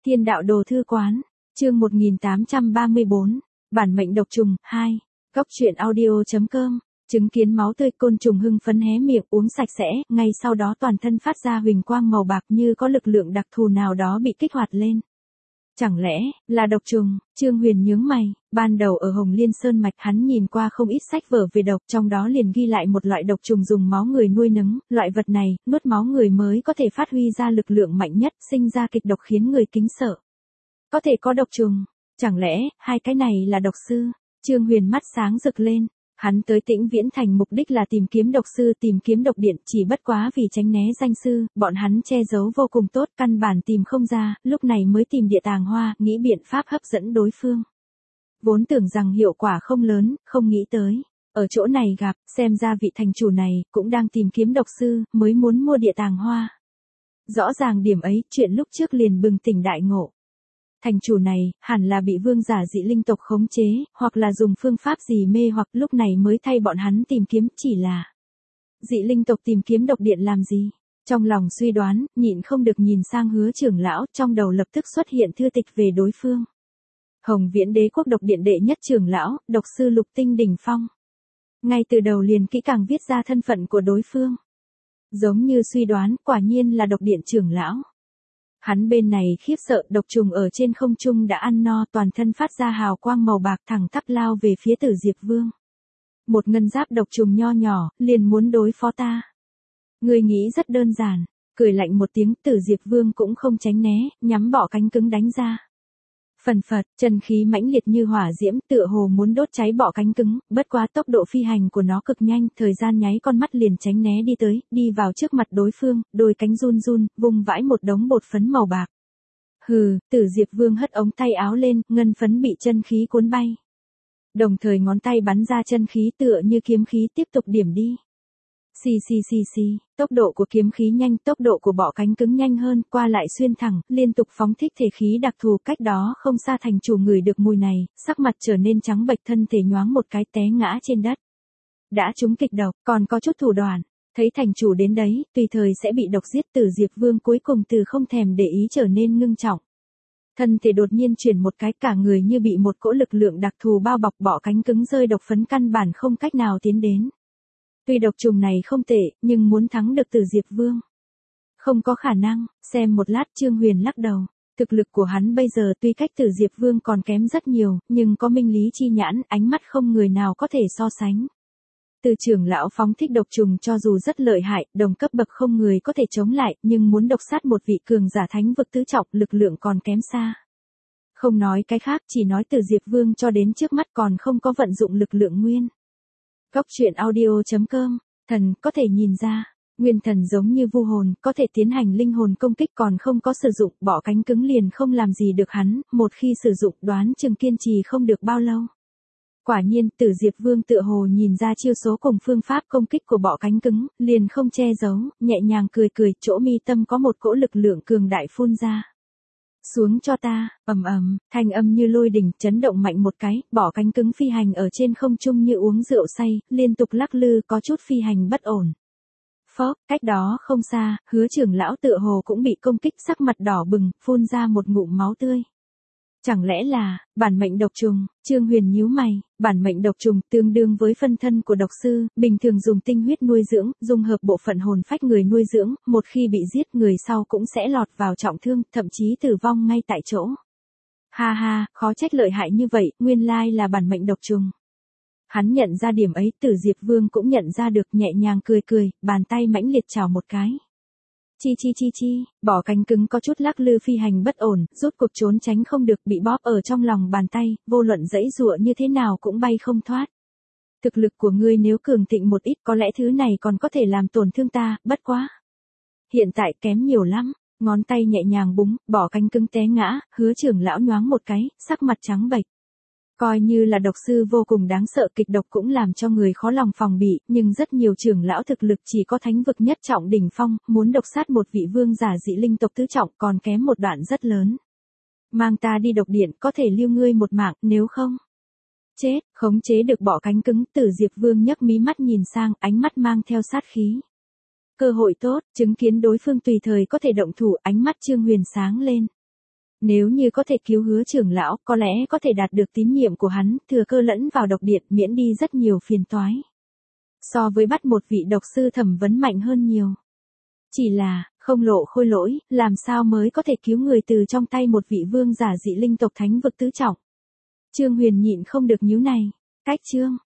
Thiên đạo đồ thư quán, chương 1834, bản mệnh độc trùng, 2, góc truyện audio.com, chứng kiến máu tươi côn trùng hưng phấn hé miệng uống sạch sẽ, ngay sau đó toàn thân phát ra huỳnh quang màu bạc như có lực lượng đặc thù nào đó bị kích hoạt lên. Chẳng lẽ, là độc trùng, Trương Huyền nhướng mày, ban đầu ở Hồng Liên Sơn Mạch hắn nhìn qua không ít sách vở về độc, trong đó liền ghi lại một loại độc trùng dùng máu người nuôi nấng, loại vật này, nuốt máu người mới có thể phát huy ra lực lượng mạnh nhất, sinh ra kịch độc khiến người kính sợ. Có thể có độc trùng, chẳng lẽ, hai cái này là độc sư? Trương Huyền mắt sáng rực lên. Hắn tới Tĩnh Viễn Thành mục đích là tìm kiếm độc sư, tìm kiếm độc điện, chỉ bất quá vì tránh né danh sư, bọn hắn che giấu vô cùng tốt, căn bản tìm không ra, lúc này mới tìm Địa Tàng Hoa, nghĩ biện pháp hấp dẫn đối phương. Vốn tưởng rằng hiệu quả không lớn, không nghĩ tới, ở chỗ này gặp, xem ra vị thành chủ này cũng đang tìm kiếm độc sư, mới muốn mua Địa Tàng Hoa. Rõ ràng điểm ấy, chuyện lúc trước liền bừng tỉnh đại ngộ. Thành chủ này, hẳn là bị vương giả dị linh tộc khống chế, hoặc là dùng phương pháp gì mê hoặc lúc này mới thay bọn hắn tìm kiếm, chỉ là dị linh tộc tìm kiếm độc điện làm gì? Trong lòng suy đoán, nhịn không được nhìn sang Hứa trưởng lão, trong đầu lập tức xuất hiện thư tịch về đối phương. Hồng Viễn Đế quốc độc điện đệ nhất trưởng lão, độc sư Lục Tinh đỉnh phong. Ngay từ đầu liền kỹ càng viết ra thân phận của đối phương. Giống như suy đoán, quả nhiên là độc điện trưởng lão. Hắn bên này khiếp sợ, độc trùng ở trên không trung đã ăn no, toàn thân phát ra hào quang màu bạc thẳng tắp lao về phía Tử Diệp Vương. Một ngân giáp độc trùng nho nhỏ, liền muốn đối phó ta. Người nghĩ rất đơn giản, cười lạnh một tiếng, Tử Diệp Vương cũng không tránh né, nhắm bọ cánh cứng đánh ra. Phần phật, chân khí mãnh liệt như hỏa diễm, tựa hồ muốn đốt cháy bọ cánh cứng, bất quá tốc độ phi hành của nó cực nhanh, thời gian nháy con mắt liền tránh né đi tới, đi vào trước mặt đối phương, đôi cánh run run, vung vãi một đống bột phấn màu bạc. Hừ, Tử Diệp Vương hất ống tay áo lên, ngân phấn bị chân khí cuốn bay. Đồng thời ngón tay bắn ra chân khí tựa như kiếm khí tiếp tục điểm đi. Xì xì xì xì, tốc độ của kiếm khí nhanh, tốc độ của bọ cánh cứng nhanh hơn, qua lại xuyên thẳng, liên tục phóng thích thể khí đặc thù, cách đó không xa thành chủ ngửi được mùi này, sắc mặt trở nên trắng bệch, thân thể nhoáng một cái té ngã trên đất. Đã trúng kịch độc, còn có chút thủ đoạn, thấy thành chủ đến đấy, tùy thời sẽ bị độc giết. Tử Diệp Vương cuối cùng từ không thèm để ý trở nên ngưng trọng. Thân thể đột nhiên chuyển một cái, cả người như bị một cỗ lực lượng đặc thù bao bọc, bọ cánh cứng rơi độc phấn căn bản không cách nào tiến đến. Tuy độc trùng này không tệ, nhưng muốn thắng được Tử Diệp Vương, không có khả năng. Xem một lát Trương Huyền lắc đầu. Thực lực của hắn bây giờ tuy cách Tử Diệp Vương còn kém rất nhiều, nhưng có minh lý chi nhãn, ánh mắt không người nào có thể so sánh. Từ trưởng lão phóng thích độc trùng cho dù rất lợi hại, đồng cấp bậc không người có thể chống lại, nhưng muốn độc sát một vị cường giả thánh vực tứ trọng, lực lượng còn kém xa. Không nói cái khác, chỉ nói Tử Diệp Vương cho đến trước mắt còn không có vận dụng lực lượng nguyên. Góc truyện audio.com, thần có thể nhìn ra, nguyên thần giống như vu hồn, có thể tiến hành linh hồn công kích, còn không có sử dụng, bọ cánh cứng liền không làm gì được hắn, một khi sử dụng đoán chừng kiên trì không được bao lâu. Quả nhiên, Tử Diệp Vương tựa hồ nhìn ra chiêu số cùng phương pháp công kích của bọ cánh cứng, liền không che giấu, nhẹ nhàng cười cười, chỗ mi tâm có một cỗ lực lượng cường đại phun ra. Xuống cho ta, ầm ầm, thanh âm như lôi đình, chấn động mạnh một cái, bọ cánh cứng phi hành ở trên không trung như uống rượu say, liên tục lắc lư, có chút phi hành bất ổn. Phốc, cách đó không xa, Hứa trưởng lão tựa hồ cũng bị công kích, sắc mặt đỏ bừng, phun ra một ngụm máu tươi. Chẳng lẽ là bản mệnh độc trùng? Trương Huyền nhíu mày, bản mệnh độc trùng tương đương với phân thân của độc sư, bình thường dùng tinh huyết nuôi dưỡng, dung hợp bộ phận hồn phách người nuôi dưỡng, một khi bị giết người sau cũng sẽ lọt vào trọng thương, thậm chí tử vong ngay tại chỗ. Ha ha, khó trách lợi hại như vậy, nguyên lai là bản mệnh độc trùng. Hắn nhận ra điểm ấy, Tử Diệp Vương cũng nhận ra được, nhẹ nhàng cười cười, bàn tay mãnh liệt chào một cái. Chi, bọ cánh cứng có chút lắc lư phi hành bất ổn, rốt cuộc trốn tránh không được, bị bóp ở trong lòng bàn tay, vô luận giãy giụa như thế nào cũng bay không thoát. Thực lực của ngươi nếu cường thịnh một ít, có lẽ thứ này còn có thể làm tổn thương ta, bất quá. Hiện tại kém nhiều lắm, ngón tay nhẹ nhàng búng, bọ cánh cứng té ngã, Hứa trưởng lão nhoáng một cái, sắc mặt trắng bệch. Coi như là độc sư vô cùng đáng sợ, kịch độc cũng làm cho người khó lòng phòng bị, nhưng rất nhiều trưởng lão thực lực chỉ có thánh vực nhất trọng đỉnh phong, muốn độc sát một vị vương giả dị linh tộc tứ trọng còn kém một đoạn rất lớn. Mang ta đi độc điện, có thể lưu ngươi một mạng, nếu không. Chết, khống chế được bọ cánh cứng, Tử Diệp Vương nhấc mí mắt nhìn sang, ánh mắt mang theo sát khí. Cơ hội tốt, chứng kiến đối phương tùy thời có thể động thủ, ánh mắt Trương Huyền sáng lên. Nếu như có thể cứu Hứa trưởng lão, có lẽ có thể đạt được tín nhiệm của hắn, thừa cơ lẫn vào độc điện, miễn đi rất nhiều phiền toái. So với bắt một vị độc sư thẩm vấn mạnh hơn nhiều. Chỉ là, không lộ khôi lỗi, làm sao mới có thể cứu người từ trong tay một vị vương giả dị linh tộc thánh vực tứ trọng. Trương Huyền nhịn không được nhíu này. Cách Trương